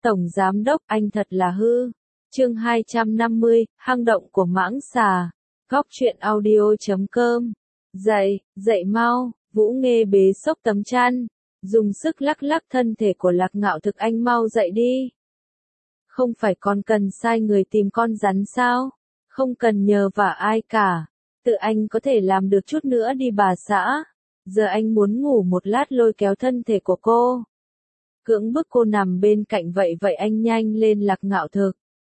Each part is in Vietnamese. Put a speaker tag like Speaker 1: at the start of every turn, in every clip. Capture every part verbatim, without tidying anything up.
Speaker 1: Tổng Giám Đốc, anh thật là hư. Chương hai trăm năm mươi, hang động của mãng xà. Góc truyện audio chấm com. Dậy, dậy mau, Vũ Nghê bế xốc tấm chăn, dùng sức lắc lắc thân thể của Lạc Ngạo Thực. Anh mau dậy đi. Không phải con cần sai người tìm con rắn sao? Không cần nhờ vả ai cả. Tự anh có thể làm được chút nữa đi bà xã. Giờ anh muốn ngủ một lát, lôi kéo thân thể của cô. Cưỡng bức cô nằm bên cạnh. Vậy vậy anh nhanh lên Lạc Ngạo Thực.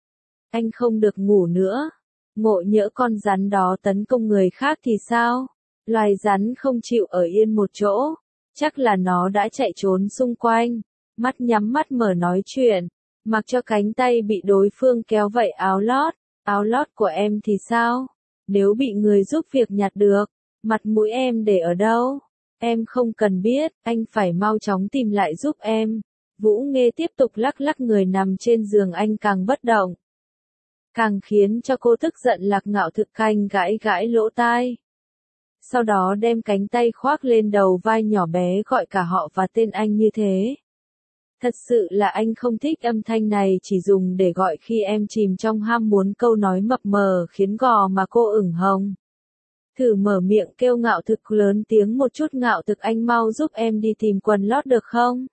Speaker 1: Anh không được ngủ nữa. Ngộ nhỡ con rắn đó tấn công người khác thì sao? Loài rắn không chịu ở yên một chỗ. Chắc là nó đã chạy trốn xung quanh. Mắt nhắm mắt mở nói chuyện. Mặc cho cánh tay bị đối phương kéo. Vậy áo lót, áo lót của em thì sao? Nếu bị người giúp việc nhặt được, mặt mũi em để ở đâu? Em không cần biết, anh phải mau chóng tìm lại giúp em. Vũ Nghê tiếp tục lắc lắc người nằm trên giường. Anh càng bất động, càng khiến cho cô tức giận. Lạc Ngạo Thực canh gãi gãi lỗ tai. Sau đó đem cánh tay khoác lên đầu vai nhỏ bé, gọi cả họ và tên anh như thế. Thật sự là anh không thích âm thanh này, chỉ dùng để gọi khi em chìm trong ham muốn. Câu nói mập mờ khiến gò mà cô ửng hồng. Thử mở miệng kêu Ngạo Thực lớn tiếng một chút. Ngạo Thực, anh mau giúp em đi tìm quần lót được không?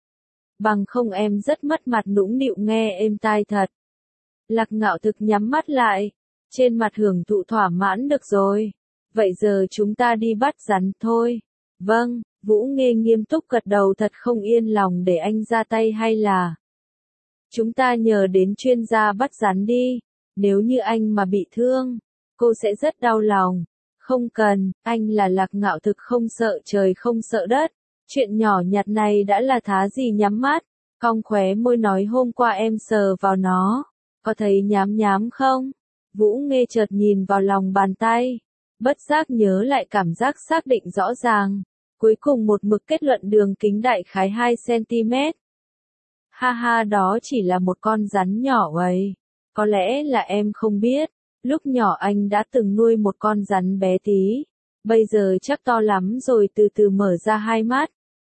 Speaker 1: Bằng không em rất mất mặt. Nũng nịu nghe êm tai thật. Lạc Ngạo Thực nhắm mắt lại, trên mặt hưởng thụ thỏa mãn. Được rồi, vậy giờ chúng ta đi bắt rắn thôi. Vâng. Vũ Nghê nghiêm túc gật đầu, thật không yên lòng để anh ra tay. Hay là chúng ta nhờ đến chuyên gia bắt rắn đi. Nếu như anh mà bị thương, cô sẽ rất đau lòng. Không cần, anh là Lạc Ngạo Thực, không sợ trời không sợ đất. Chuyện nhỏ nhặt này đã là thá gì. Nhắm mắt, cong khóe môi nói, hôm qua em sờ vào nó, có thấy nhám nhám không? Vũ Nghê chợt nhìn vào lòng bàn tay, bất giác nhớ lại cảm giác xác định rõ ràng. Cuối cùng một mực kết luận đường kính đại khái hai xăng-ti-mét. Ha ha, đó chỉ là một con rắn nhỏ ấy. Có lẽ là em không biết, lúc nhỏ anh đã từng nuôi một con rắn bé tí. Bây giờ chắc to lắm rồi. Từ từ mở ra hai mắt,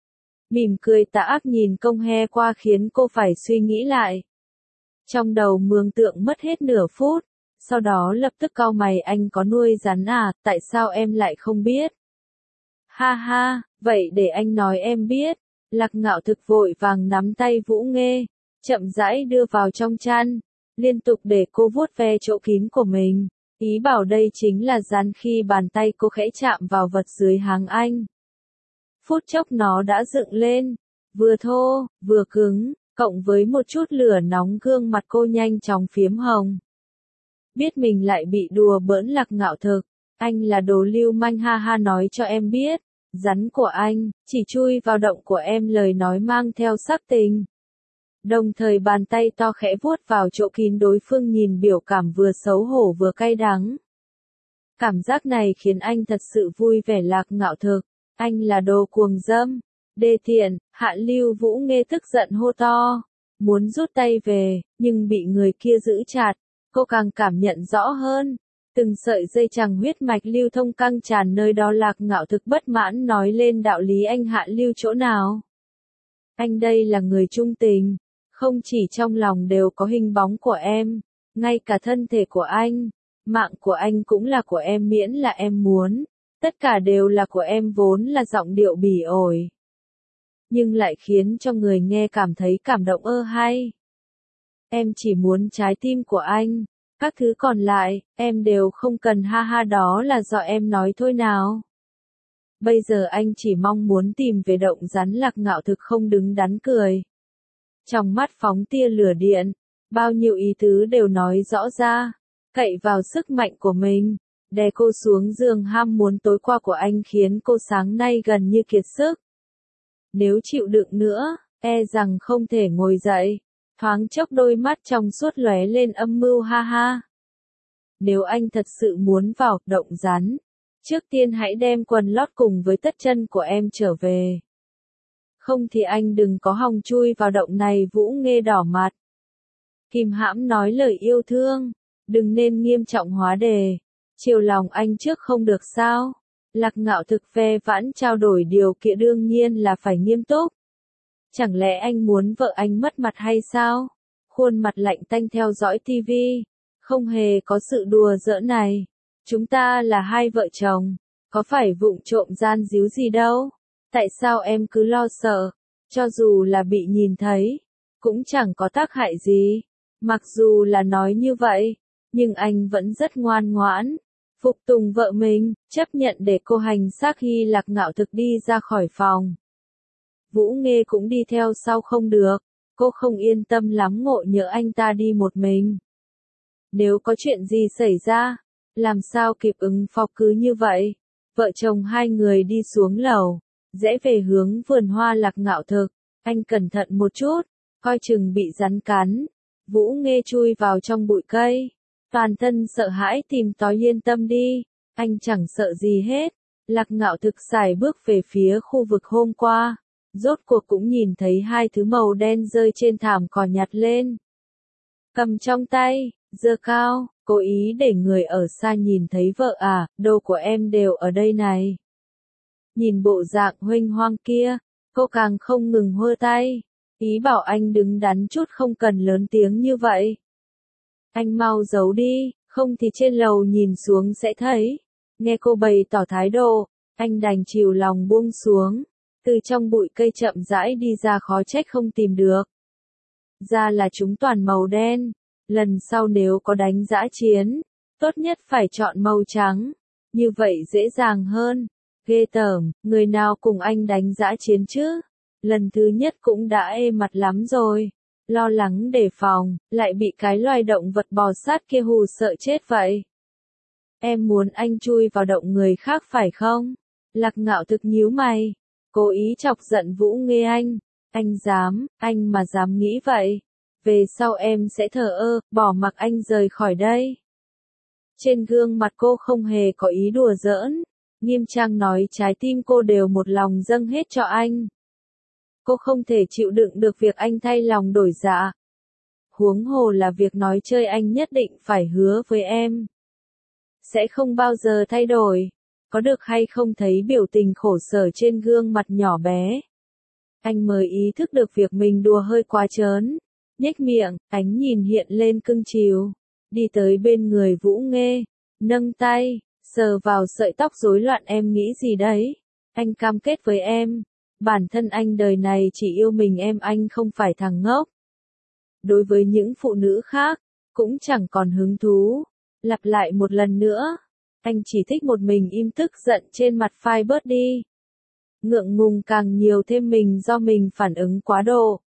Speaker 1: mỉm cười tà ác nhìn công he qua, khiến cô phải suy nghĩ lại. Trong đầu mường tượng mất hết nửa phút, sau đó lập tức cau mày. Anh có nuôi rắn à? Tại sao em lại không biết? Ha ha, vậy để anh nói em biết. Lạc Ngạo Thực vội vàng nắm tay Vũ Nghê, chậm rãi đưa vào trong chăn, liên tục để cô vuốt ve chỗ kín của mình. Ý bảo đây chính là rắn. Khi bàn tay cô khẽ chạm vào vật dưới háng anh, phút chốc nó đã dựng lên, vừa thô, vừa cứng, cộng với một chút lửa nóng. Gương mặt cô nhanh chóng phiếm hồng. Biết mình lại bị đùa bỡn. Lạc Ngạo Thực, anh là đồ lưu manh. Ha ha, nói cho em biết, rắn của anh chỉ chui vào động của em. Lời nói mang theo sắc tình, đồng thời bàn tay to khẽ vuốt vào chỗ kín đối phương, nhìn biểu cảm vừa xấu hổ vừa cay đắng. Cảm giác này khiến anh thật sự vui vẻ. Lạc Ngạo Thực, anh là đồ cuồng dâm, đê tiện, hạ lưu. Vũ Nghê tức giận hô to, muốn rút tay về, nhưng bị người kia giữ chặt. Cô càng cảm nhận rõ hơn, từng sợi dây chằng huyết mạch lưu thông căng tràn nơi đó. Lạc Ngạo Thực bất mãn nói lên, đạo lý anh hạ lưu chỗ nào? Anh đây là người trung tình, không chỉ trong lòng đều có hình bóng của em, ngay cả thân thể của anh, mạng của anh cũng là của em. Miễn là em muốn, tất cả đều là của em. Vốn là giọng điệu bỉ ổi, nhưng lại khiến cho người nghe cảm thấy cảm động. Ơ hay, em chỉ muốn trái tim của anh, các thứ còn lại, em đều không cần. Ha ha, đó là do em nói thôi nào. Bây giờ anh chỉ mong muốn tìm về động rắn. Lạc Ngạo Thực không đứng đắn cười, trong mắt phóng tia lửa điện, bao nhiêu ý tứ đều nói rõ ra. Cậy vào sức mạnh của mình, đè cô xuống giường. Ham muốn tối qua của anh khiến cô sáng nay gần như kiệt sức. Nếu chịu đựng nữa, e rằng không thể ngồi dậy. Thoáng chốc đôi mắt trong suốt lóe lên âm mưu. Ha ha, nếu anh thật sự muốn vào động rắn, trước tiên hãy đem quần lót cùng với tất chân của em trở về. Không thì anh đừng có hòng chui vào động này. Vũ Nghê đỏ mặt, kìm hãm nói lời yêu thương, đừng nên nghiêm trọng hóa đề. Chiều lòng anh trước không được sao? Lạc Ngạo Thực ve vãn trao đổi điều kiện, đương nhiên là phải nghiêm túc. Chẳng lẽ anh muốn vợ anh mất mặt hay sao? Khuôn mặt lạnh tanh theo dõi tivi. Không hề có sự đùa giỡn này. Chúng ta là hai vợ chồng. Có phải vụng trộm gian díu gì đâu. Tại sao em cứ lo sợ? Cho dù là bị nhìn thấy, cũng chẳng có tác hại gì. Mặc dù là nói như vậy, nhưng anh vẫn rất ngoan ngoãn. Phục tùng vợ mình, chấp nhận để cô hành xác khi Lạc Ngạo Thực đi ra khỏi phòng. Vũ Nghê cũng đi theo sau không được. Cô không yên tâm lắm ngộ nhỡ anh ta đi một mình. Nếu có chuyện gì xảy ra, làm sao kịp ứng phó cứ như vậy. Vợ chồng hai người đi xuống lầu, rẽ về hướng vườn hoa Lạc Ngạo Thực. Anh cẩn thận một chút, coi chừng bị rắn cắn. Vũ Nghê chui vào trong bụi cây. Toàn thân sợ hãi tìm tòi yên tâm đi. Anh chẳng sợ gì hết. Lạc Ngạo Thực sải bước về phía khu vực hôm qua. Rốt cuộc cũng nhìn thấy hai thứ màu đen rơi trên thảm cỏ nhặt lên. Cầm trong tay, giơ cao, cố ý để người ở xa nhìn thấy vợ à, đồ của em đều ở đây này. Nhìn bộ dạng huênh hoang kia, cô càng không ngừng hơ tay. Ý bảo anh đứng đắn chút không cần lớn tiếng như vậy. Anh mau giấu đi, không thì trên lầu nhìn xuống sẽ thấy. Nghe cô bày tỏ thái độ, anh đành chịu lòng buông xuống. Từ trong bụi cây chậm rãi đi ra khó trách không tìm được. Ra là chúng toàn màu đen. Lần sau nếu có đánh dã chiến, tốt nhất phải chọn màu trắng. Như vậy dễ dàng hơn. Ghê tởm, người nào cùng anh đánh dã chiến chứ? Lần thứ nhất cũng đã ê mặt lắm rồi. Lo lắng đề phòng, lại bị cái loài động vật bò sát kia hù sợ chết vậy. Em muốn anh chui vào động người khác phải không? Lạc Ngạo Thực nhíu mày. Cố ý chọc giận Vũ Nghê anh. Anh dám, anh mà dám nghĩ vậy. Về sau em sẽ thờ ơ, bỏ mặc anh rời khỏi đây. Trên gương mặt cô không hề có ý đùa giỡn. Nghiêm trang nói trái tim cô đều một lòng dâng hết cho anh. Cô không thể chịu đựng được việc anh thay lòng đổi dạ. Huống hồ là việc nói chơi anh nhất định phải hứa với em. Sẽ không bao giờ thay đổi. Có được hay không thấy biểu tình khổ sở trên gương mặt nhỏ bé. Anh mới ý thức được việc mình đùa hơi quá trớn. Nhếch miệng, ánh nhìn hiện lên cưng chiều. Đi tới bên người Vũ Nghê. Nâng tay, sờ vào sợi tóc rối loạn em nghĩ gì đấy. Anh cam kết với em. Bản thân anh đời này chỉ yêu mình em anh không phải thằng ngốc. Đối với những phụ nữ khác, cũng chẳng còn hứng thú. Lặp lại một lần nữa. Anh chỉ thích một mình im tức giận trên mặt phai bớt đi. Ngượng ngùng càng nhiều thêm mình do mình phản ứng quá độ.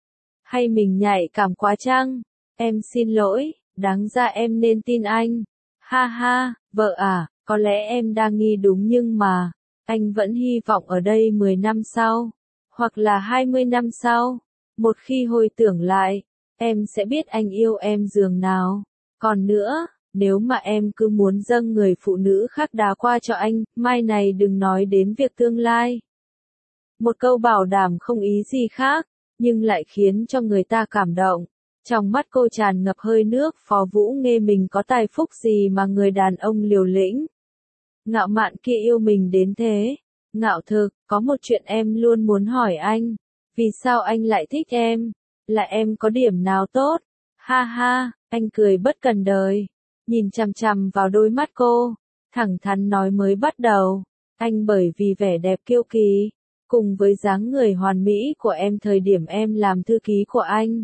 Speaker 1: Hay mình nhạy cảm quá chăng? Em xin lỗi, đáng ra em nên tin anh. Ha ha, vợ à, có lẽ em đang nghi đúng nhưng mà, anh vẫn hy vọng ở đây mười năm sau, hoặc là hai mươi năm sau. Một khi hồi tưởng lại, em sẽ biết anh yêu em giường nào. Còn nữa, nếu mà em cứ muốn dâng người phụ nữ khác đá qua cho anh, mai này đừng nói đến việc tương lai. Một câu bảo đảm không ý gì khác, nhưng lại khiến cho người ta cảm động. Trong mắt cô tràn ngập hơi nước. Phó Vũ Nghê mình có tài phúc gì mà người đàn ông liều lĩnh. Ngạo mạn kia yêu mình đến thế. Ngạo Thực, có một chuyện em luôn muốn hỏi anh. Vì sao anh lại thích em? Là em có điểm nào tốt? Ha ha, anh cười bất cần đời. Nhìn chằm chằm vào đôi mắt cô. Thẳng thắn nói mới bắt đầu. Anh bởi vì vẻ đẹp kiêu kỳ. Cùng với dáng người hoàn mỹ của em thời điểm em làm thư ký của anh.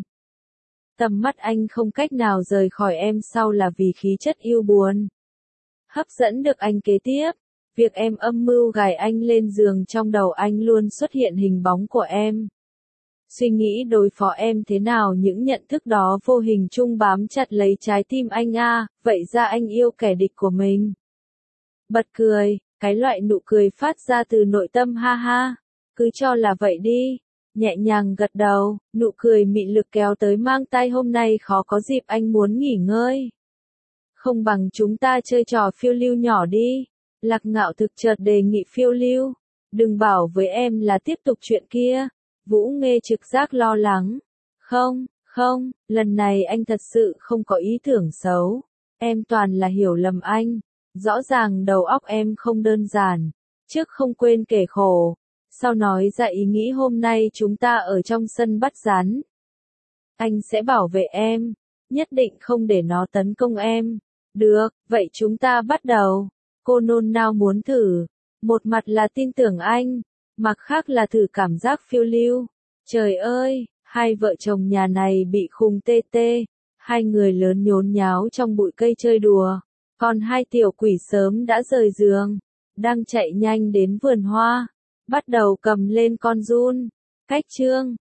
Speaker 1: Tầm mắt anh không cách nào rời khỏi em sau là vì khí chất yêu buồn. Hấp dẫn được anh kế tiếp. Việc em âm mưu gài anh lên giường trong đầu anh luôn xuất hiện hình bóng của em. Suy nghĩ đối phó em thế nào những nhận thức đó vô hình chung bám chặt lấy trái tim anh à, vậy ra anh yêu kẻ địch của mình. Bật cười, cái loại nụ cười phát ra từ nội tâm ha ha. Cứ cho là vậy đi. Nhẹ nhàng gật đầu, nụ cười mị lực kéo tới mang tay hôm nay khó có dịp anh muốn nghỉ ngơi. Không bằng chúng ta chơi trò phiêu lưu nhỏ đi. Lạc Ngạo Thực chợt đề nghị phiêu lưu. Đừng bảo với em là tiếp tục chuyện kia. Vũ Nghê trực giác lo lắng. Không, không, lần này anh thật sự không có ý tưởng xấu. Em toàn là hiểu lầm anh. Rõ ràng đầu óc em không đơn giản. Trước không quên kể khổ. sau nói ra ý nghĩ hôm nay chúng ta ở trong sân bắt rắn. Anh sẽ bảo vệ em, nhất định không để nó tấn công em. Được, vậy chúng ta bắt đầu. Cô nôn nao muốn thử. Một mặt là tin tưởng anh, mặt khác là thử cảm giác phiêu lưu. Trời ơi, hai vợ chồng nhà này bị khùng tê tê. Hai người lớn nhốn nháo trong bụi cây chơi đùa. Còn hai tiểu quỷ sớm đã rời giường, đang chạy nhanh đến vườn hoa, bắt đầu cầm lên con giun. Cách chương